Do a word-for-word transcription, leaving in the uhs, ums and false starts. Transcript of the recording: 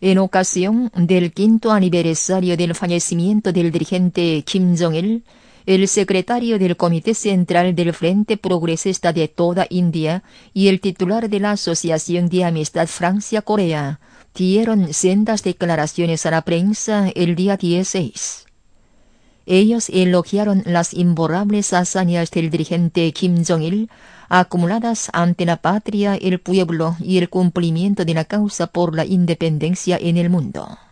En ocasión del quinto aniversario del fallecimiento del dirigente Kim Jong-il, el secretario del Comité Central del Frente Progresista de toda India y el titular de la Asociación de Amistad Francia-Corea dieron sendas declaraciones a la prensa el día dieciséis. Ellos elogiaron las imborrables hazañas del dirigente Kim Jong-il, acumuladas ante la patria, el pueblo y el cumplimiento de la causa por la independencia en el mundo.